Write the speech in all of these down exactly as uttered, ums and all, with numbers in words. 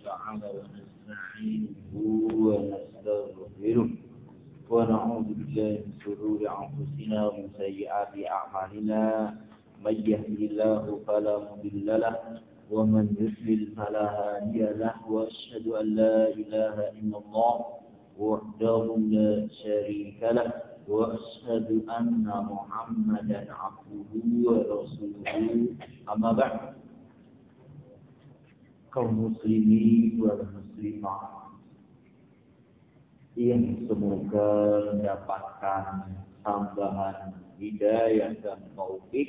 تعالى ونستعينه ونستغفره ونعوذ بالله من شرور أنفسنا ومن سيئات أعمالنا من يهده الله فلا مضل له ومن يضلل فلا هادي له وأشهد أن لا إله إلا الله وحده لا شريك له وأشهد أن محمدا عبده ورسوله أما بعد kaum muslimin wal muslimah yang semoga mendapatkan tambahan hidayah dan taufik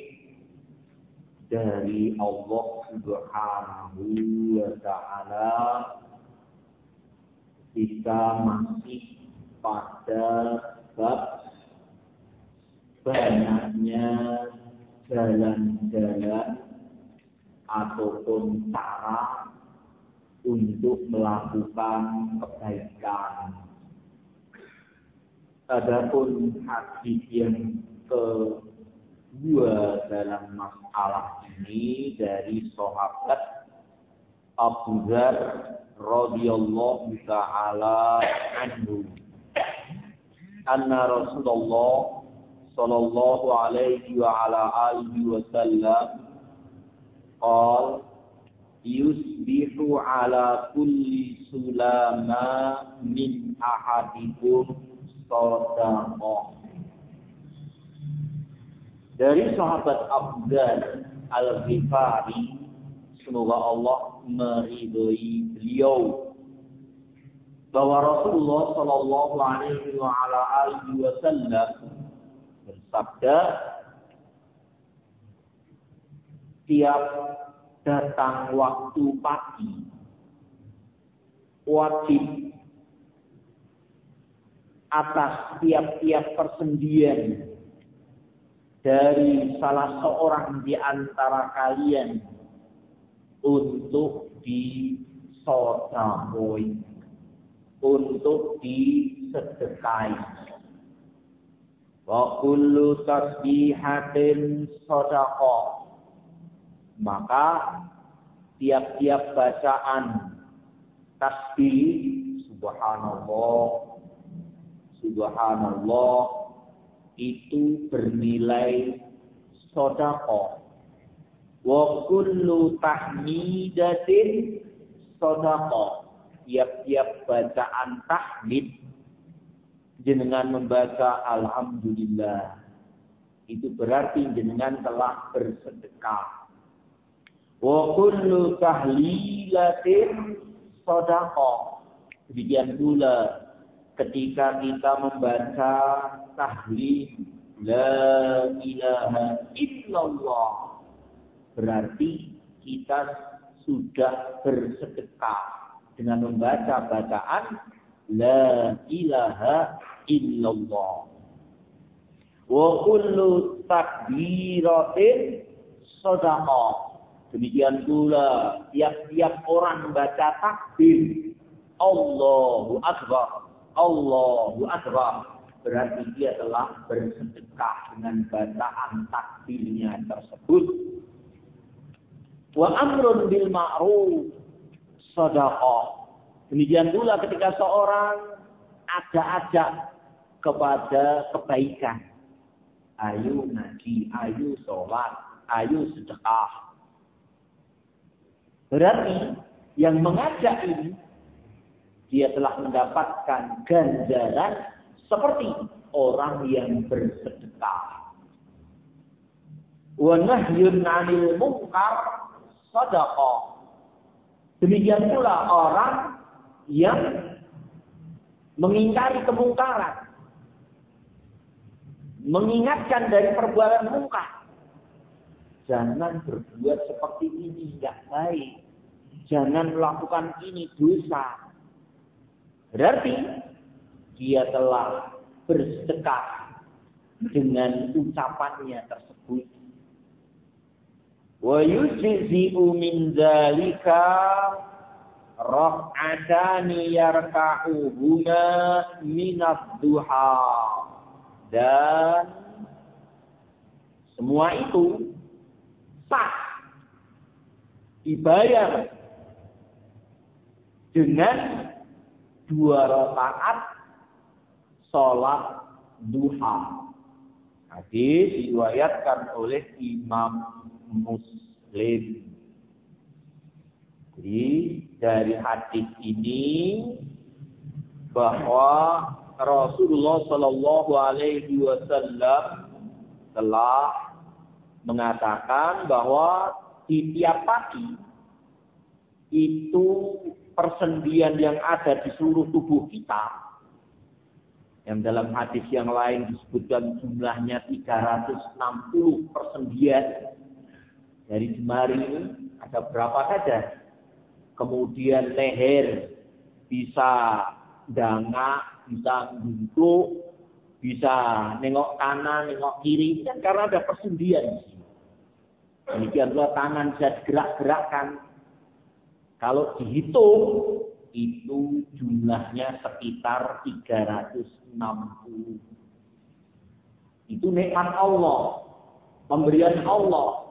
dari Allah Subhanahu wa taala. Kita masih pada bab banyaknya jalan-jalan ataupun cara untuk melakukan kebaikan. Adapun hadis yang kedua dalam masalah ini dari sahabat Abu Dzar radhiyallahu ta'ala anhu, anna Rasulullah sallallahu alaihi wa ala alihi wasallam qala yusbihu ala kulli sulama min ahadikum sadaqah. Dari sahabat Abu Dzar Al-Ghifari, semoga Allah meridhoi beliau, bahwa Rasulullah sallallahu alaihi wa ala alihi wasallam bersabda, tiap datang waktu pagi wajib atas tiap-tiap persendian dari salah seorang di antara kalian untuk disodakoi, untuk disedekahi. Wa kullu tasbihatin shadaqah. Maka tiap-tiap bacaan tasbih subhanallah subhanallah itu bernilai sedekah. Wa kullu tahmidatin sedekah. Tiap-tiap bacaan tahmid jenengan membaca alhamdulillah, itu berarti jenengan telah bersedekah. Wa kullu tahlilatin shadaqah. Demikian pula ketika kita membaca tahlil la ilaha illallah, berarti kita sudah bersedekah dengan membaca bacaan la ilaha illallah. Wa kullu takbiratin shadaqah. Demikian pula tiap-tiap orang baca takbir Allahu Akbar, Allahu Akbar, berarti dia telah bersedekah dengan bacaan takbirnya tersebut. Wa amrun bil ma'ruf shadaqah. Demikian pula ketika seorang ajak-ajak kepada kebaikan, ayo ngaji, ayo sholat, ayo sedekah, berarti yang mengajak ini dia telah mendapatkan ganjaran seperti orang yang bersedekah. Wa nahyun 'anil munkar shadaqah. Demikian pula orang yang mengingkari kemungkaran, mengingatkan dari perbuatan mungkar. Jangan berbuat seperti ini, tidak baik. Jangan melakukan ini, dosa. Berarti dia telah bersedekah dengan ucapannya tersebut. Wa yujzi'u min dzalika rak'atani yarka'uhuma minad duha. Dan semua itu sah, dibayar dengan dua rakaat sholat duha. Hadis diriwayatkan oleh Imam Muslim. Jadi dari hadis ini bahwa Rasulullah Shallallahu Alaihi Wasallam telah mengatakan bahwa di tiap pagi itu persendian yang ada di seluruh tubuh kita, yang dalam hadis yang lain disebutkan jumlahnya tiga ratus enam puluh persendian dari jemari ini, ada berapa saja. Kemudian leher bisa dangak, bisa duduk, bisa nengok kanan, nengok kiri, kan karena ada persendian. Demikian pula tangan bisa digerak-gerakkan. Kalau dihitung, itu jumlahnya sekitar tiga ratus enam puluh. Itu nikmat Allah, pemberian Allah.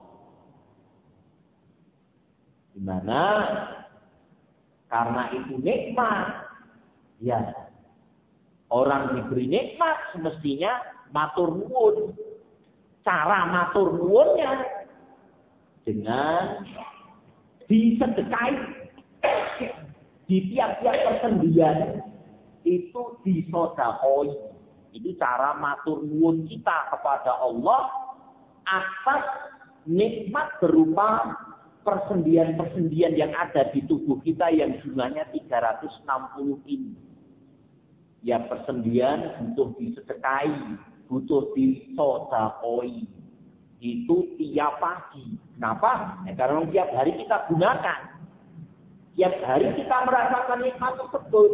Di mana karena itu nikmat, ya orang diberi nikmat semestinya matur nuwun. Cara matur nuwunnya dengan disedekahi di tiap-tiap persendian itu disodakoi. Itu cara matur nuwun kita kepada Allah atas nikmat berupa persendian-persendian yang ada di tubuh kita yang jumlahnya tiga ratus enam puluh ini. Ya persendian butuh disedekahi, butuh disodakoi. Itu tiap pagi. Kenapa? Ya, karena tiap hari kita gunakan. Tiap hari kita merasakan nikmat tersebut.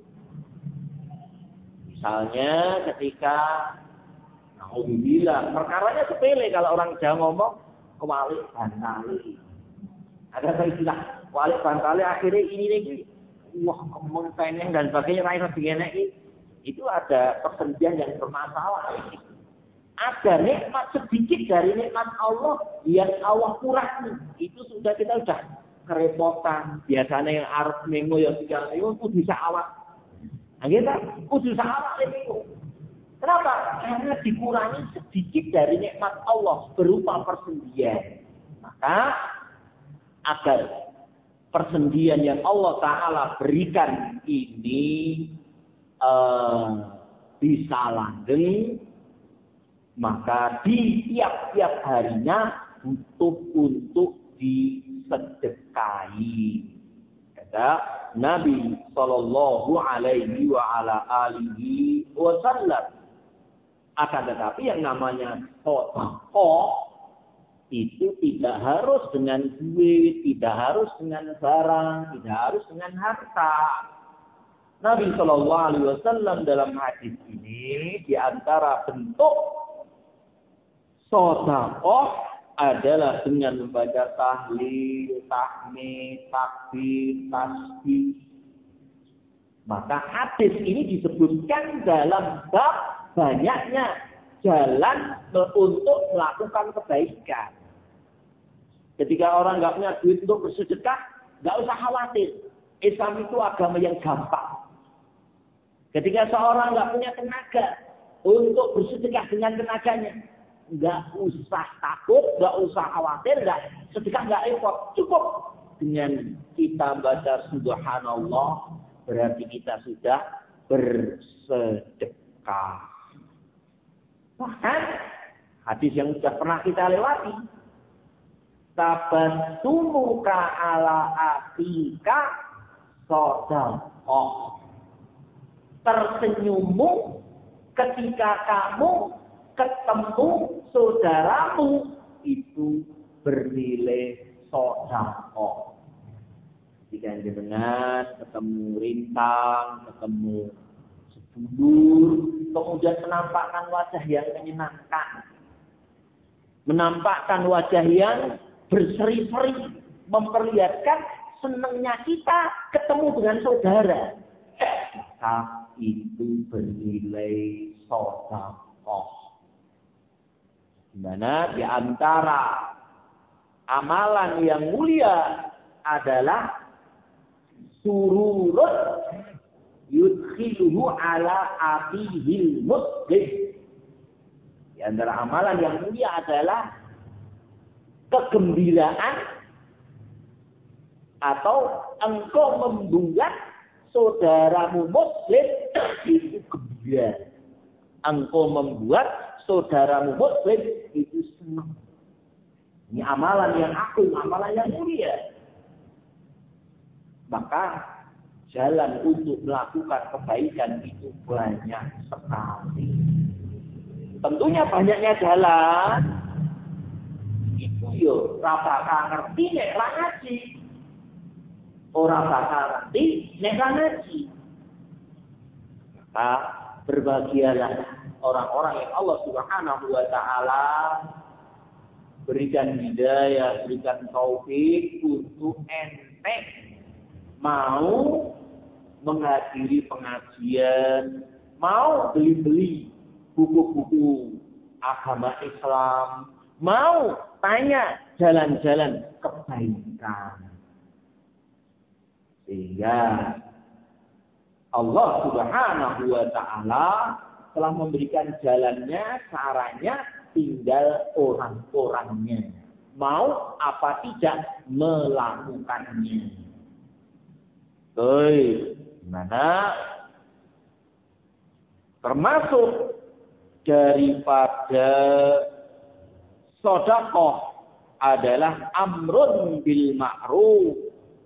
Misalnya ketika, alhamdulillah, perkaranya sepele kalau orang Jawa ngomong, kewalik bantali. Ada saya istilah, walik bantali akhirnya ini lagi, wah kemeng peneng dan sebagainya, rakyat begini itu ada persendian yang bermasalah. Ada nikmat sedikit dari nikmat Allah yang Allah kurangi. Itu sudah kita sudah kerepotan. Biasanya yang arep mengo yang tiga ayo kudu sawat. Nah, kita kudu sawat itu. Kenapa? Karena dikurangi sedikit dari nikmat Allah berupa persendian. Maka agar persendian yang Allah Ta'ala berikan ini uh, bisa langgeng, maka di tiap-tiap harinya butuh untuk disedekahi. Kata Nabi Sallallahu Alaihi wa ala alihi Wasallam. Akan tetapi yang namanya sedekah itu tidak harus dengan duit, tidak harus dengan barang, tidak harus dengan harta. Nabi Sallallahu Alaihi Wasallam dalam hadis ini di antara bentuk sedekah adalah dengan membaca tahlil, tahmid, takbir, tasbih. Maka hadis ini disebutkan dalam bab banyaknya jalan untuk melakukan kebaikan. Ketika orang nggak punya duit untuk bersedekah, nggak usah khawatir. Islam itu agama yang gampang. Ketika seorang nggak punya tenaga untuk bersedekah dengan tenaganya, nggak usah takut, nggak usah khawatir, nggak sedekah nggak repot, cukup dengan kita baca Subhanallah berarti kita sudah bersedekah. Bahkan hadis yang sudah pernah kita lewati, tabassumuka ala akhika shadaqah. Tersenyummu ketika kamu ketemu saudaramu itu bernilai sedekah. Jika jenengan ketemu rintang, ketemu sedulur, kemudian menampakkan wajah yang menyenangkan, menampakkan wajah yang berseri-seri, memperlihatkan senangnya kita ketemu dengan saudara, maka itu bernilai sedekah. Di mana di antara amalan yang mulia adalah sururun yudkhiluhu ala abihil muslim. Di antara amalan yang mulia adalah kegembiraan atau engkau membuat saudaramu muslim itu gembira. Engkau membuat saudaramu muslim itu senang. Ini amalan yang agung, amalan yang mulia. Maka jalan untuk melakukan kebaikan itu banyak sekali. Tentunya banyaknya jalan itu yo ora bakal ngerti nek ra ngaji. Ora bakal ngerti nek ra ngaji. Maka berbahagialah orang-orang yang Allah Subhanahu wa taala berikan hidayah, berikan taufik untuk ente mau menghadiri pengajian, mau beli-beli buku-buku agama Islam, mau tanya jalan-jalan kebaikan. Sehingga Allah Subhanahu wa taala telah memberikan jalannya, caranya, tinggal orang-orangnya. Mau apa tidak melakukannya. Baik, gimana? Termasuk daripada sedekah adalah amrun bil ma'ruf,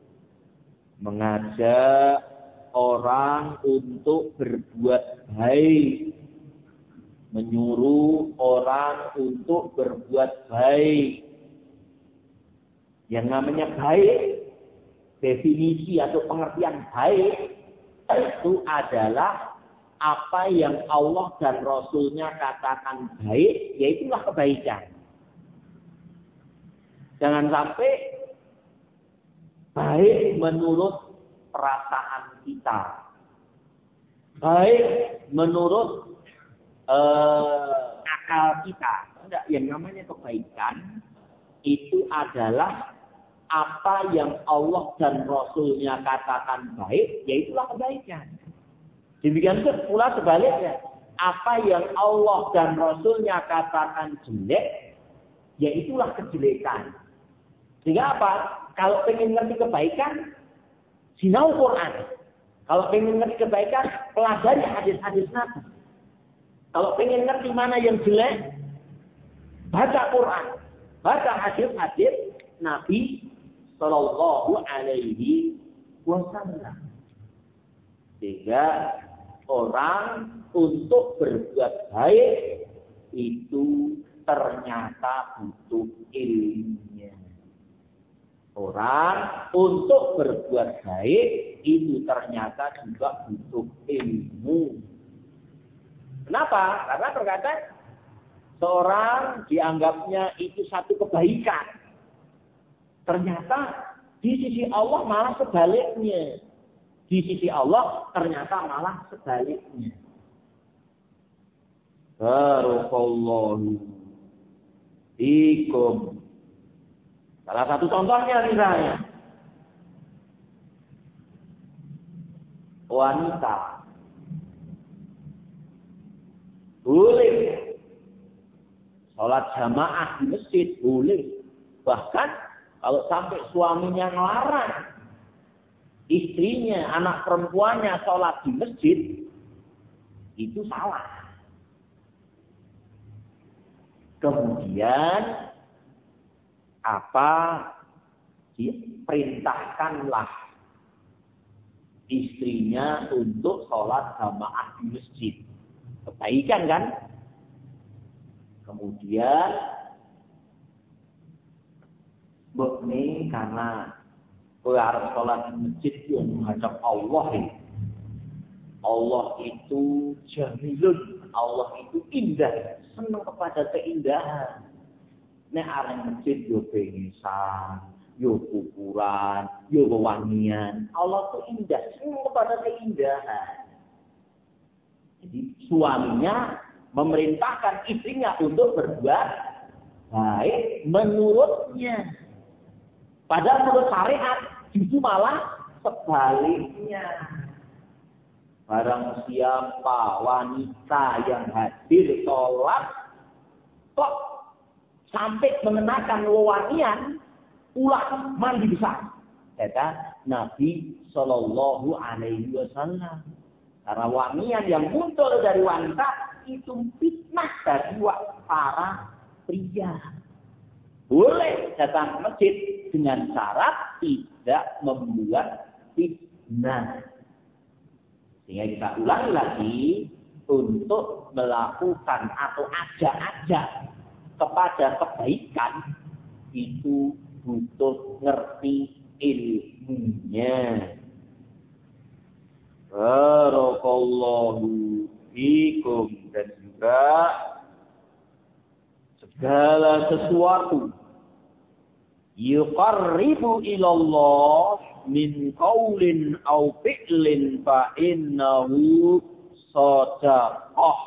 mengajak orang untuk berbuat baik, menyuruh orang untuk berbuat baik. Yang namanya baik, definisi atau pengertian baik itu adalah apa yang Allah dan Rasulnya katakan baik, yaitulah kebaikan. Jangan sampai baik menurut perasaan kita, baik menurut uh, akal kita. Enggak, yang namanya kebaikan itu adalah apa yang Allah dan Rasulnya katakan baik, yaitulah kebaikan. Demikian pula sebaliknya, apa yang Allah dan Rasulnya katakan jelek, yaitulah kejelekan. Sehingga apa? Kalau pengen ngerti kebaikan, sinau Quran. Kalau pengen ngerti kebaikan, pelajari hadis-hadis Nabi. Kalau pengen ngerti mana yang jelek, baca Quran, baca hadis-hadis Nabi Sallallahu alaihi wasallam. Sehingga orang untuk berbuat baik itu ternyata butuh ilmunya. Orang untuk berbuat baik itu ternyata juga butuh ilmu. Kenapa? Karena terkadang seorang dianggapnya itu satu kebaikan. Ternyata di sisi Allah malah sebaliknya. Di sisi Allah ternyata malah sebaliknya. Barakallahu fikum. Salah satu contohnya misalnya, wanita boleh sholat jamaah di masjid, boleh. Bahkan kalau sampai suaminya ngelarang istrinya, anak perempuannya sholat di masjid, itu salah. Kemudian apa? Diperintahkanlah istrinya untuk sholat jamaah di masjid. Kebaikan kan? Kemudian ini karena kowe arep sholat di masjid yang menghadap Allah ini. Allah itu jamilun, Allah itu indah, senang kepada keindahan. Nek arep masjid yo pengisan, yo ukuran, yo wewangian. Allah itu indah, senang kepada keindahan. Jadi suaminya memerintahkan istrinya untuk berbuat baik menurutnya. Padahal menurut syariat justru malah sebaliknya. Barang siapa wanita yang hadir sholat, kok sampai mengenakan wewangian, ulah mandi besar. Kata Nabi Shallallahu Alaihi Wasallam. Karena wangian yang muncul dari wanita itu fitnah dari para pria. Boleh datang ke masjid dengan syarat tidak membuat fitnah. Sehingga kita ulangi lagi untuk melakukan atau ajak-ajak kepada kebaikan itu butuh ngerti ilmunya. Barakallahu fikum. Dan juga segala sesuatu yuqarribu ilallah min qaulin aw fi'lin fa innahu shadaqah.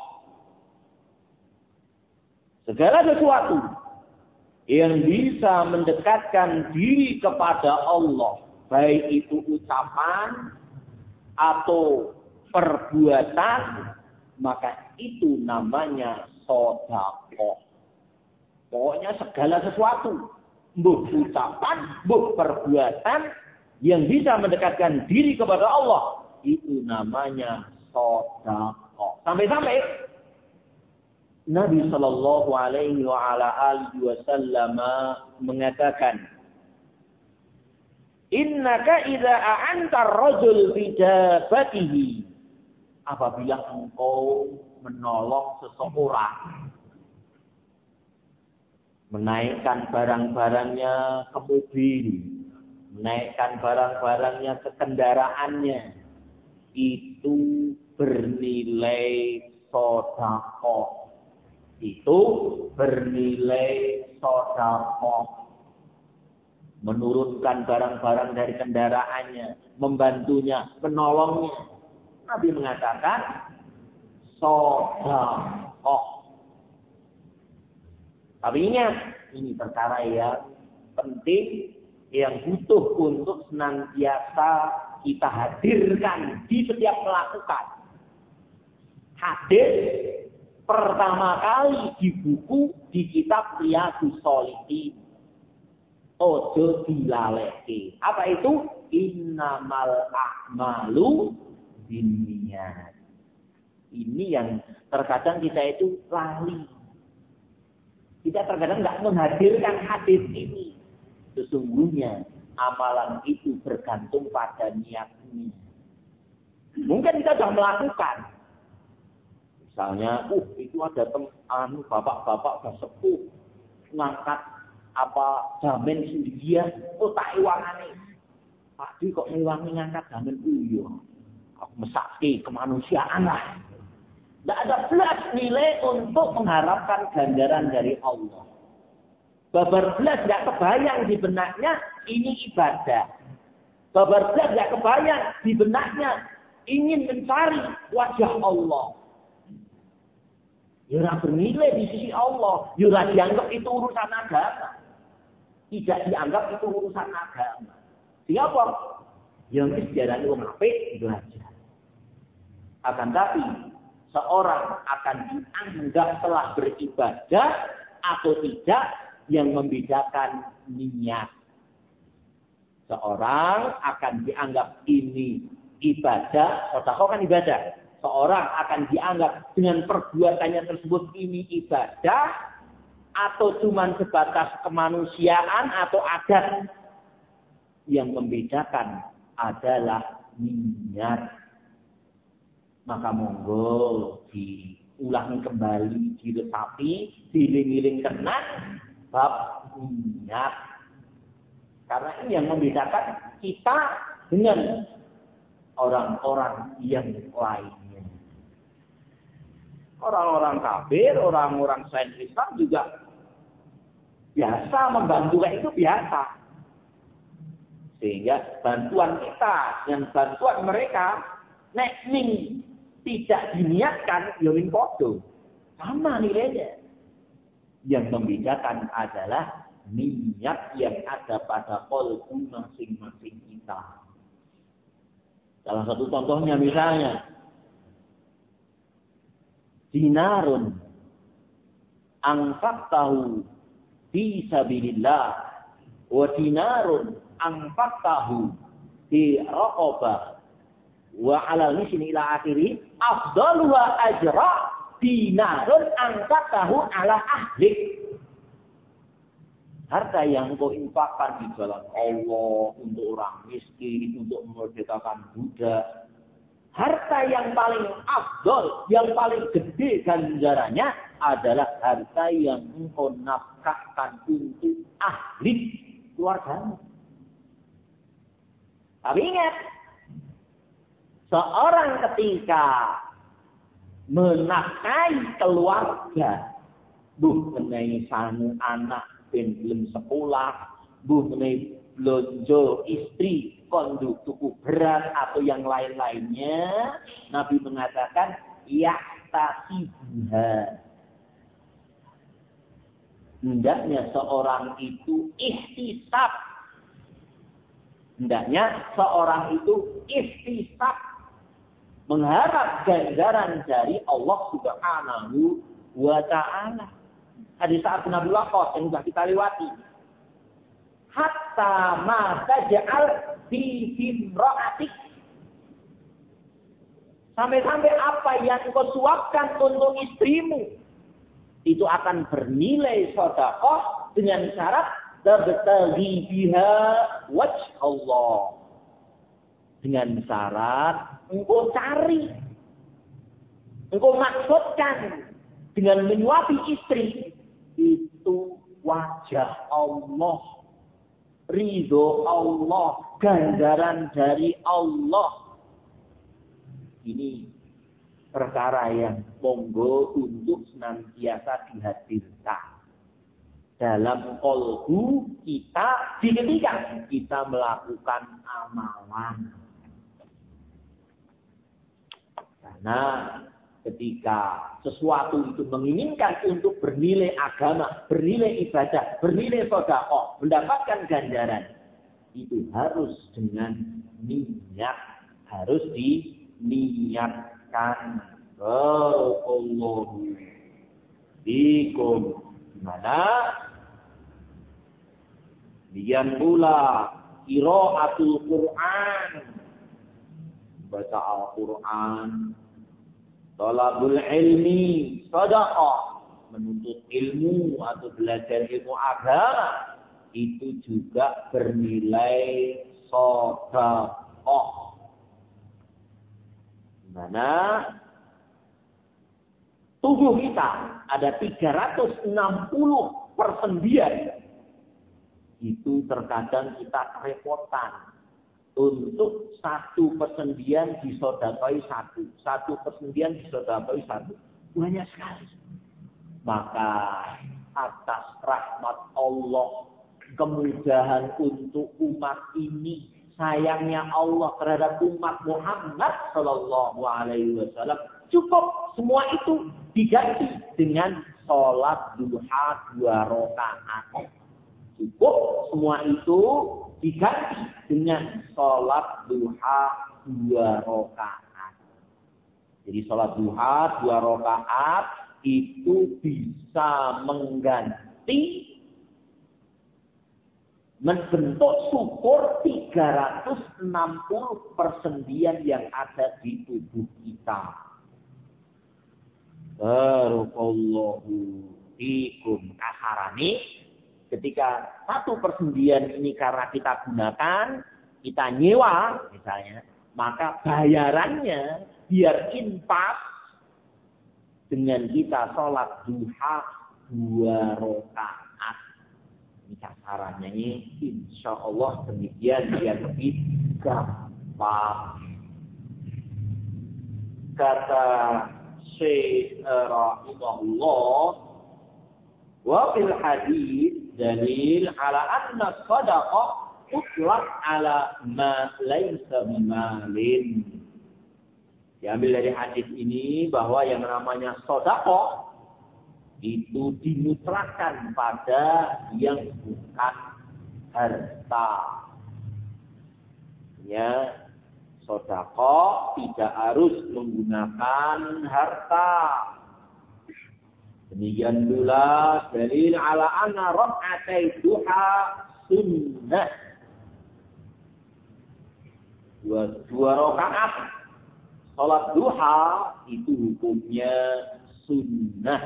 Segala sesuatu yang bisa mendekatkan diri kepada Allah, baik itu ucapan atau perbuatan, maka itu namanya shadaqah. Pokoknya segala sesuatu, mbok ucapan, mbok perbuatan yang bisa mendekatkan diri kepada Allah, itu namanya shadaqah. Sampai-sampai Nabi Shallallahu Alaihi Wasallam mengatakan, Innaka idza a'anta ar-rajul fi dabatihi, apabila engkau menolong seseorang menaikkan barang-barangnya ke mobil, menaikkan barang-barangnya ke kendaraannya, itu bernilai sedekah. Itu bernilai sedekah. Menurunkan barang-barang dari kendaraannya, membantunya, menolongnya. Nabi mengatakan sedekah. Tapi ingat, ini perkara yang penting, yang butuh untuk senantiasa kita hadirkan di setiap melakukan. Hadir pertama kali di buku, di kitab Riyadhus Shalihin. Ojo dilaleke. Apa itu? Innamal a'malu binniyat. Ini yang terkadang kita itu lali. Kita terkadang nggak menghadirkan hadis ini. Sesungguhnya amalan itu bergantung pada niatnya. Mungkin kita sudah melakukan. Misalnya, uh itu ada teman bapak-bapak sudah sepuh ngangkat apa jamin sendirian, oh tak iwangane. Pak Di kok ngiwangi ngangkat jamin uyo. Aku mesake kemanusiaan lah. Tidak ada belas nilai untuk mengharapkan ganjaran dari Allah. Babar belas tidak kebayang di benaknya ini ibadah. Babar belas tidak kebayang di benaknya ingin mencari wajah Allah. Ya bernilai di sisi Allah. Ya dianggap itu urusan agama. Tidak dianggap itu urusan agama. Siapa? Yang sejarahnya orang apik belajar. Akan tapi seorang akan dianggap telah beribadah atau tidak yang membedakan niat. Seorang akan dianggap ini ibadah, sedekah kan ibadah. Seorang akan dianggap dengan perbuatannya tersebut ini ibadah atau cuma sebatas kemanusiaan atau adat. Yang membedakan adalah niat. Maka monggo diulangi kembali, diresapi, diiling-iling tenang bab niat. Karena ini yang membedakan kita dengan orang-orang yang lainnya. Orang-orang kafir, orang-orang selain Islam juga biasa membantu kayak itu biasa. Sehingga bantuan kita dan bantuan mereka nek ning tidak diniatkan ya min podo. Sama nilainya. Yang membedakan adalah niat yang ada pada qalbu masing-masing kita. Salah satu contohnya misalnya dinarun anfaqtahu fi sabilillah wa dinarun anfaqtahu fi raqabah wa 'alal miskin ila akhiri afdaluha ajra dinarun anfaqtahu ala ahlik. Harta yang engkau infakkan di jalan Allah untuk orang miskin, untuk memerdekakan budak. Harta yang paling afdol, yang paling gede ganjarannya adalah harta yang engkau nafkahkan untuk ahli keluargamu. Tapi ingat, seorang ketika menafkahi keluarga, buh menai sanu anak ben belum sekolah, buh menai belanja istri, konduk tuku beras atau yang lain-lainnya, Nabi mengatakan yahtasibuha. Hendaknya seorang itu ihtisab. Hendaknya seorang itu ihtisab, mengharap ganjaran dari Allah Subhanahu wa ta'ala. Hadis saat Nabi Waqqas yang sudah kita lewati. Hatta ma taj'al fi imra'atik. Sampai-sampai apa yang engkau suapkan untuk istrimu itu akan bernilai sedekah dengan syarat tabtaghi biha wajh Allah. Dengan syarat engkau cari, engkau maksudkan dengan menyuapi istri itu wajah Allah, ridho Allah, ganjaran dari Allah. Ini perkara yang monggo untuk senantiasa dihadirkan dalam qalbu kita ketika kita melakukan amalan. Karena ketika sesuatu itu menginginkan untuk bernilai agama, bernilai ibadah, bernilai sedekah, mendapatkan ganjaran, itu harus dengan niat, harus diniatkan. Allahu bikum. Dimana Dian pula qiraatul Quran, baca Al-Quran, talabul ilmi, sedekah, menuntut ilmu atau belajar ilmu agama, itu juga bernilai sedekah. Mana tubuh kita ada tiga ratus enam puluh persendian. Itu terkadang kita kerepotan untuk satu persendian disedekahi satu, satu persendian disedekahi satu, banyak sekali. Maka atas rahmat Allah, kemudahan untuk umat ini, sayangnya Allah terhadap umat Muhammad Sallallahu Alaihi Wasallam, cukup semua itu diganti dengan sholat duha dua rakaat. Cukup semua itu diganti dengan sholat duha dua rakaat. Jadi sholat duha dua rakaat itu bisa mengganti, membentuk syukur tiga ratus enam puluh persendian yang ada di tubuh kita. Barakallahu fikum. Kasarane ketika satu persendian ini karena kita gunakan, kita nyewa misalnya, maka bayarannya biar infak dengan kita sholat duha dua rakaat. Ini kasarannya ini, insya Allah demikian yang lebih gampang. Kata Syekh rahimahullah, wa fil hadis dalil ala anna sadaqah utlaq ala ma laysa bimalin. Diambil dari hadis ini bahwa yang namanya sedekah itu dimutlakkan pada yang bukan harta. Ya, sedekah Sedekah tidak harus menggunakan harta. Demikian pula dalil ala anna rak'atai duha sunnah. Dua, dua rakaat salat duha itu hukumnya sunnah.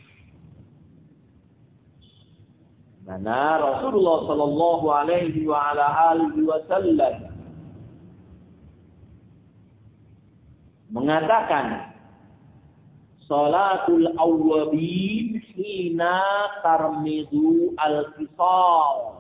Karena Rasulullah sallallahu alaihi wa ala alihi wasallam mengatakan salatul awwabin hina tarmidu al-qisal.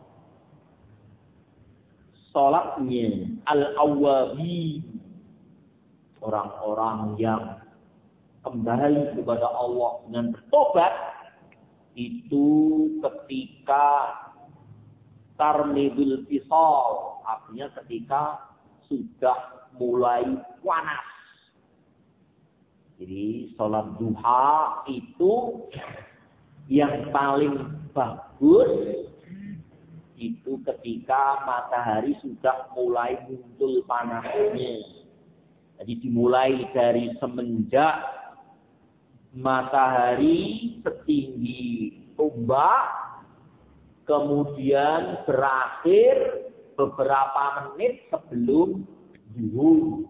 Salatnya al-awwabin, orang-orang yang kembali kepada Allah dengan bertobat, itu ketika tarmidul qisal, artinya ketika sudah mulai panas. Jadi sholat duha itu yang paling bagus itu ketika matahari sudah mulai muncul panasnya. Jadi dimulai dari semenjak matahari setinggi tombak, kemudian berakhir beberapa menit sebelum zuhur.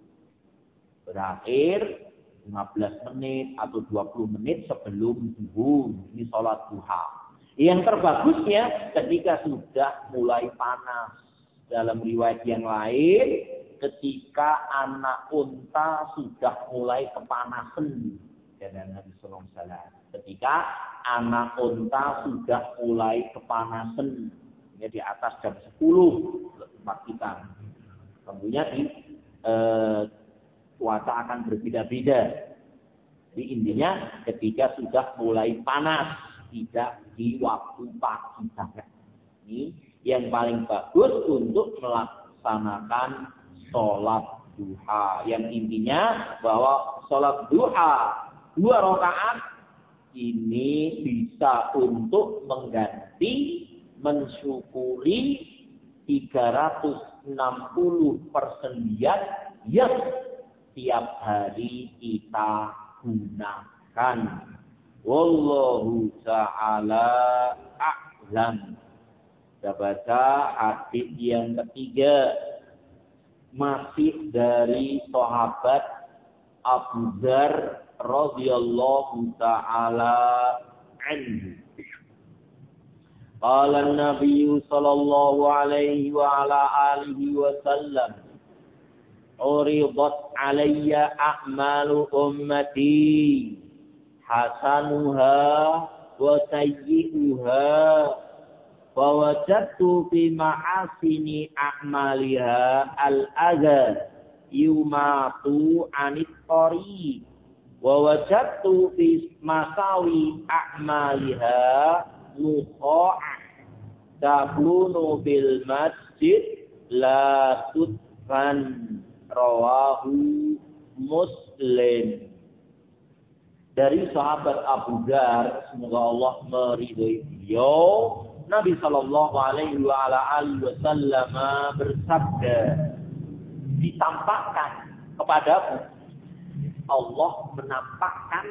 Berakhir lima belas menit atau dua puluh menit sebelum zuhur. Ini sholat duha. Yang terbagusnya ketika sudah mulai panas. Dalam riwayat yang lain, ketika anak unta sudah mulai kepanasan. Dan Nabi sallallahu alaihi wasallam. Ketika anak unta sudah mulai kepanasan. Ya, di atas jam sepuluh tempat kita. Tentunya di eh, cuaca akan berbeda-beda. Jadi intinya ketika sudah mulai panas, tidak di waktu pagi saja. Ini yang paling bagus untuk melaksanakan sholat duha. Yang intinya bahwa sholat duha dua rakaat ini bisa untuk mengganti, mensyukuri tiga ratus enam puluh persendian yang tiap hari kita gunakan. Wallahu ta'ala a'lam. Kita baca hadis yang ketiga, masih dari sahabat Abu Dzar radhiyallahu ta'ala anhu. Qala an-nabiy sallallahu alaihi wa ala alihi wa sallam, uridat alayya a'malu ummati hasanuha wa sayyi'uha wa wajadtu fi ma'asini a'maliha al-adha yumatu anit tariq wa wajadtu fi masawi a'maliha muqa'ah takunu bil masjid la tudfan. Rawahu Muslim. Dari sahabat Abu Dzar, semoga Allah meridhoi beliau, Nabi sallallahu alaihi wa ala alihi wasallam bersabda, ditampakkan kepadamu, Allah menampakkan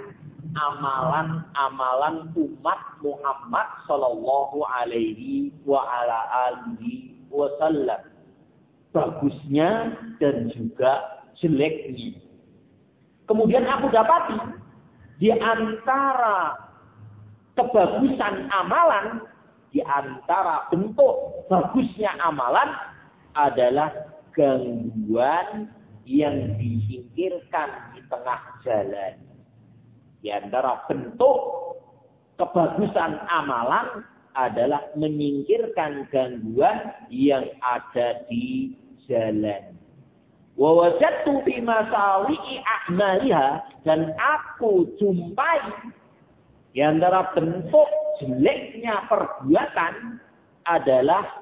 amalan-amalan umat Muhammad sallallahu alaihi wa ala alihi wasallam, bagusnya dan juga jeleknya. Kemudian aku dapati di antara kebagusan amalan, di antara bentuk bagusnya amalan adalah gangguan yang disingkirkan di tengah jalan. Di antara bentuk kebagusan amalan adalah menyingkirkan gangguan yang ada di jalan. Wa wajadtu fi masawi'i a'maliha, dan aku jumpai di antara bentuk jeleknya perbuatan adalah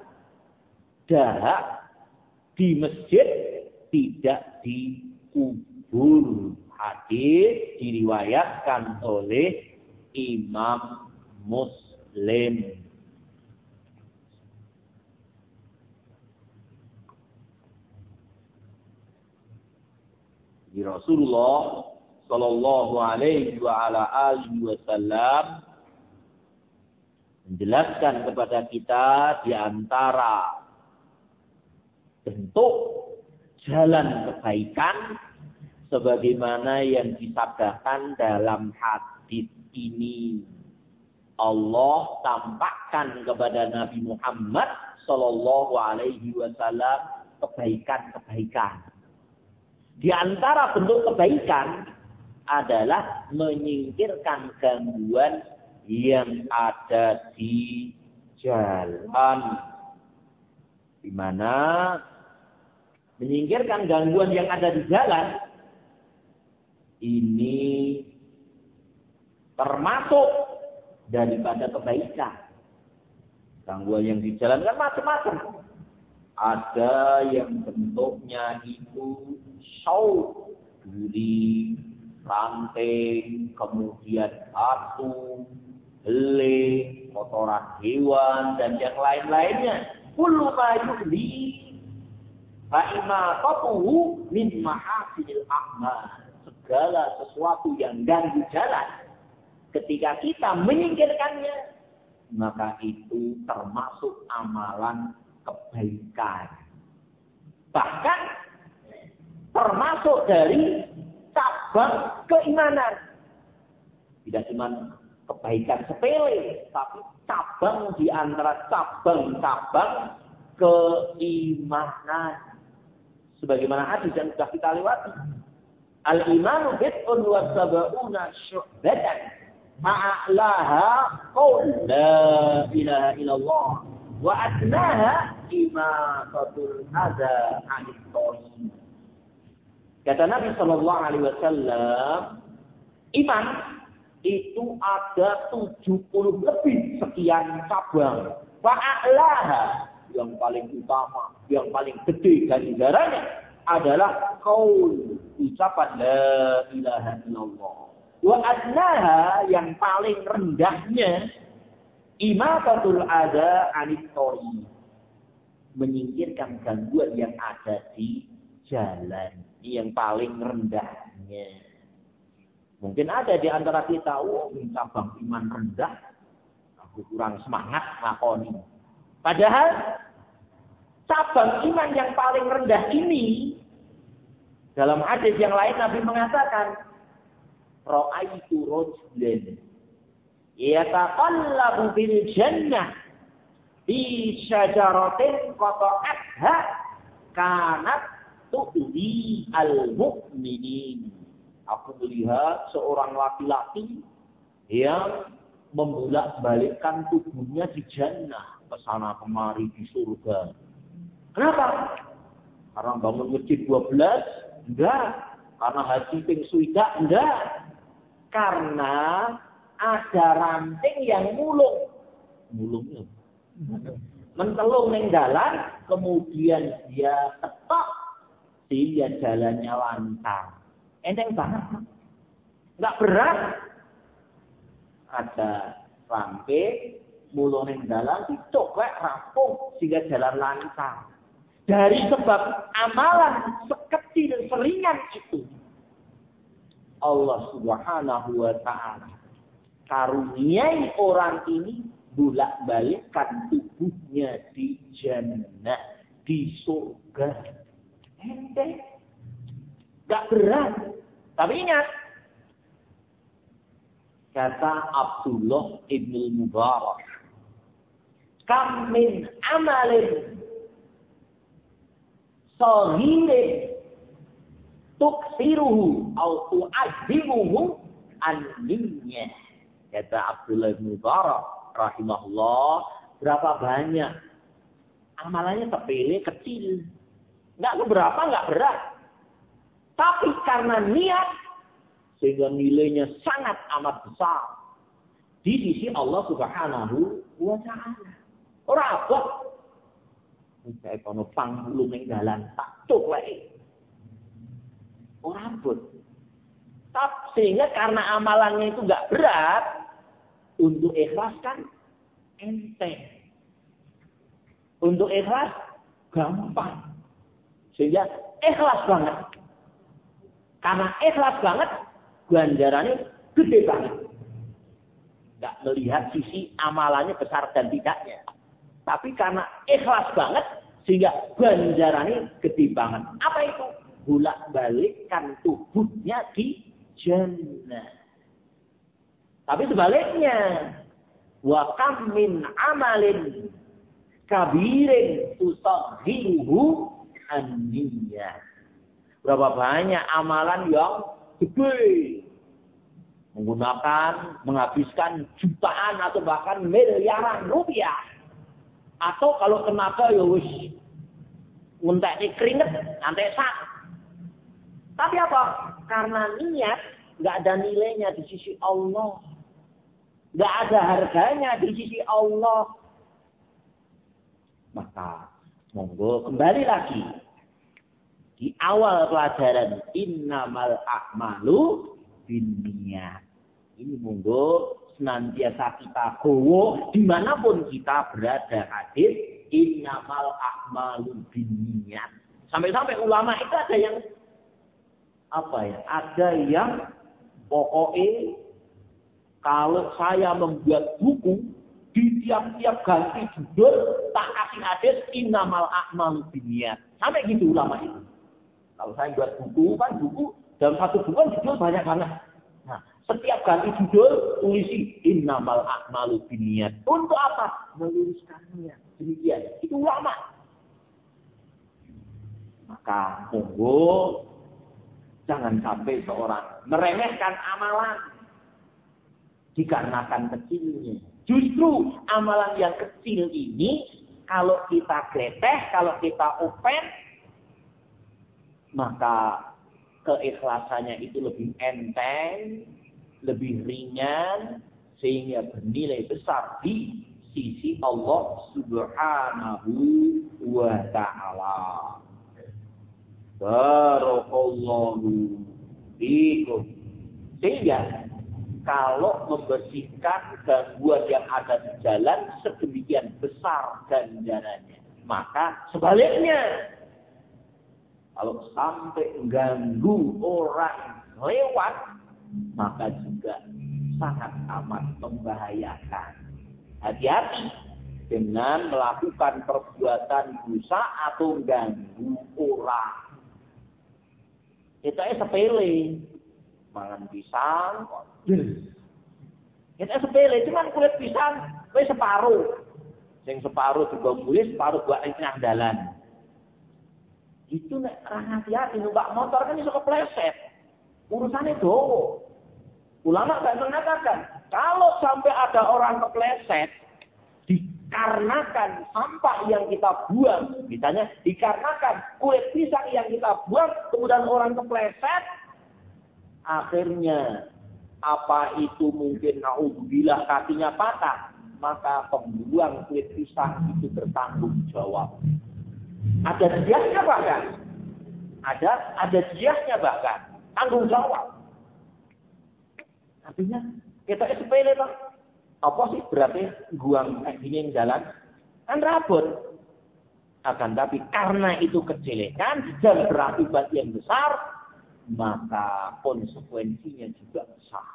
dahak di masjid tidak dikubur. Hadis diriwayatkan oleh Imam Muslim. Di Rasulullah sallallahu alaihi wa ala alihi wasallam menjelaskan kepada kita di antara bentuk jalan kebaikan sebagaimana yang disabdakan dalam hadis ini. Allah tampakkan kepada Nabi Muhammad sallallahu alaihi wasallam kebaikan-kebaikan. Di antara bentuk kebaikan adalah menyingkirkan gangguan yang ada di jalan. Di mana menyingkirkan gangguan yang ada di jalan ini termasuk daripada kebaikan. Gangguan yang di jalan kan macam-macam. Ada yang bentuknya itu saut, duri, ranting, kemudian batu, beling, kotoran hewan, dan yang lain-lainnya. Kullu ma yuhli fa imatatuhu min mahasinil a'mal. Segala sesuatu yang ganggu jalan, ketika kita menyingkirkannya, maka itu termasuk amalan kebaikan. Bahkan termasuk dari cabang keimanan. Tidak cuma kebaikan sepele, tapi cabang di antara cabang-cabang keimanan. Sebagaimana hadis yang sudah kita lewati. Al-imanu bid'un wa sab'una syu'batan. Ma'a'laha qaul la ilaha illallah. Wa adnaha imatatul adha 'anil thariq. Kata Nabi sallallahu alaihi wasallam, iman itu ada tujuh puluh lebih sekian cabang. Fa'alaha, yang paling utama, yang paling gede ganjarannya adalah qaul, ucapan la ilaha illallah. Wa adnaha, yang paling rendahnya imatatul adha 'anil thariq, menyingkirkan gangguan yang ada di jalan. Ini yang paling rendahnya. Mungkin ada di antara kita, oh, cabang iman rendah, aku kurang semangat ngakoni. Padahal cabang iman yang paling rendah ini, dalam hadis yang lain Nabi mengatakan, ra'aitu rajulan yataqallabu bil jannah bi syajaratin qata'atha kanat tu'li al-mu'minin. Aku melihat seorang laki-laki yang membolak-balikkan tubuhnya di jannah, ke sana kemari di surga. Kenapa? Karena bangun masjid dua belas? Enggak. Karena haji ping suida? Enggak. Karena ada ranting yang mulung. Mulungnya. Mentelung ning dalan, kemudian dia ketok, sehingga jalannya lancar. Enteng banget. Enggak berat. Ada ranting, mulung ning dalan, dicoklek rampung, sehingga jalan lancar. Dari sebab amalan sekecil seringan itu, Allah Subhanahu wa ta'ala karuniai orang ini bolak-balikkan tubuhnya di jannah, di surga. Enteng. Gak berat. Tapi ingat, kata Abdullah ibn Mubarak, kam min amalin sahirin tuksiruhu au tu'adzimuhu an-niyyah. Kata Abdullah bin Mubarak rahimahullah, berapa banyak amalannya sepele kecil, enggak berapa, enggak berat, tapi karena niat sehingga nilainya sangat amat besar di sisi Allah Subhanahu wa ta'ala. Ora abot saya kono panggulung ning dalan tak coklek. Ora abot. Tapi sehingga karena amalannya itu enggak berat, untuk ikhlas kan enteng. Untuk ikhlas gampang. Sehingga ikhlas banget. Karena ikhlas banget, ganjarannya gede banget. Nggak melihat sisi amalannya besar dan tidaknya. Tapi karena ikhlas banget, sehingga ganjarannya gede banget. Apa itu? Bolak-balikkan tubuhnya di jannah. Tapi sebaliknya, wa kam min amalin kabirin tusaghiruhu an-niyyah. Berapa banyak amalan yang gede, menggunakan, menghabiskan jutaan atau bahkan miliaran rupiah. Atau kalau tenaga ya wis ngentekne keringet, ngantek sak. Tapi apa? Karena niat nggak ada nilainya di sisi Allah. Nggak ada harganya di sisi Allah. Maka monggo kembali lagi di awal pelajaran innamal a'malu binniyat. Ini monggo senantiasa kita gowo dimanapun kita berada hadir innamal a'malu binniyat. Sampai-sampai ulama itu ada yang apa ya? Ada yang pokoknya kalau saya membuat buku di tiap-tiap ganti judul tak kasih hadis innamal a'malu binniyat. Sampai gitu ulama itu. Kalau saya buat buku kan buku dalam satu buku kan judul banyak banget. Nah, setiap ganti judul tulisi innamal a'malu binniyat. Untuk apa? Meluruskannya. Demikian. Itu ulama. Maka monggo jangan sampai seorang meremehkan amalan dikarenakan kecilnya. Justru amalan yang kecil ini kalau kita gleteh, kalau kita open, maka keikhlasannya itu lebih enteng, lebih ringan, sehingga bernilai besar di sisi Allah Subhanahu wa Ta'ala. Barakallahu fiikum. Sehingga kalau membersihkan gangguan yang ada di jalan sedemikian besar ganjarannya, maka sebaliknya kalau sampai mengganggu orang lewat, maka juga sangat amat membahayakan. Hati-hati dengan melakukan perbuatan dosa atau ganggu orang. Itu sepele. Mangan pisang, itu sepele, cuman kulit pisang, kulit separuh. Yang separuh juga kulit, separuh buat di tengah jalan. Itu nek hati-hati numpak motor kan iso kepleset. Urusannya dowo. Ulama gak mengatakan kalau sampai ada orang kepleset dikarenakan sampah yang kita buang, misalnya dikarenakan kulit pisang yang kita buang, kemudian orang kepleset, akhirnya apa itu mungkin naudzubillah kakinya patah, maka pembuang kulit pisang itu bertanggung jawab. Ada diahnya bahkan. Ada ada diahnya bahkan. Tanggung jawab. Artinya kita sepele Pak. Apa sih berarti buang kayak gini yang jalan? Kan rabot. Akan tapi karena itu kejelekan dan berakibat yang besar, maka konsekuensinya juga besar.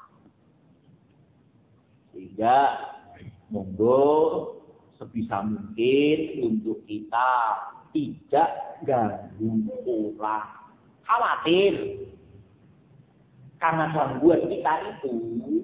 Sehingga monggo sebisa mungkin untuk kita tidak ganggu orang. Khawatir. Karena gangguan kita itu,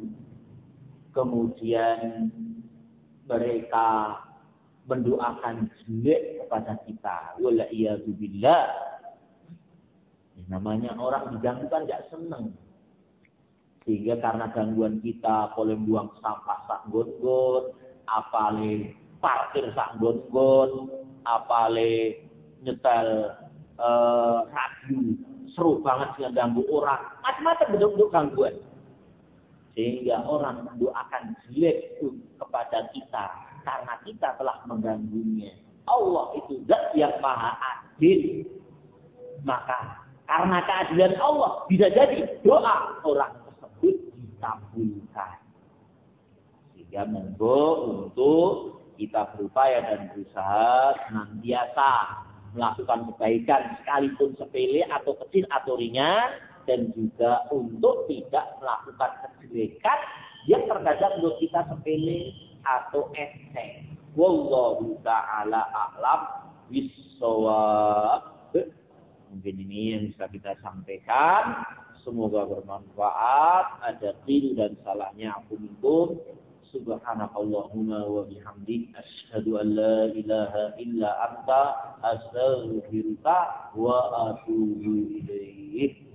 kemudian mereka mendoakan jelek kepada kita. Wala'iyadzubillah. Namanya orang diganggu kan gak seneng. Sehingga karena gangguan kita, boleh buang sampah sak gon-gon, apale parkir sak gon-gon, apale nyetel uh, radio seru banget dengan ganggu orang, macam-macam bentuk-bentuk gangguan, sehingga orang mendoakan jelek kepada kita karena kita telah mengganggunya. Allah itu zat yang maha adil, maka karena keadilan Allah bisa jadi doa orang tersebut dikabulkan. Sehingga monggo untuk kita berupaya dan berusaha senantiasa melakukan kebaikan sekalipun sepele atau kecil atau ringan, dan juga untuk tidak melakukan kejelekan yang terkadang menurut kita sepele atau enteng. Wallahu ta'ala a'lam bissawab. Mungkin ini yang bisa kita sampaikan. Semoga bermanfaat. Ada keliru dan salahnya aku minta. Subhanakallahumma wa bihamdik asyhadu an la ilaha illa anta astaghfiruka wa atubu ilaik.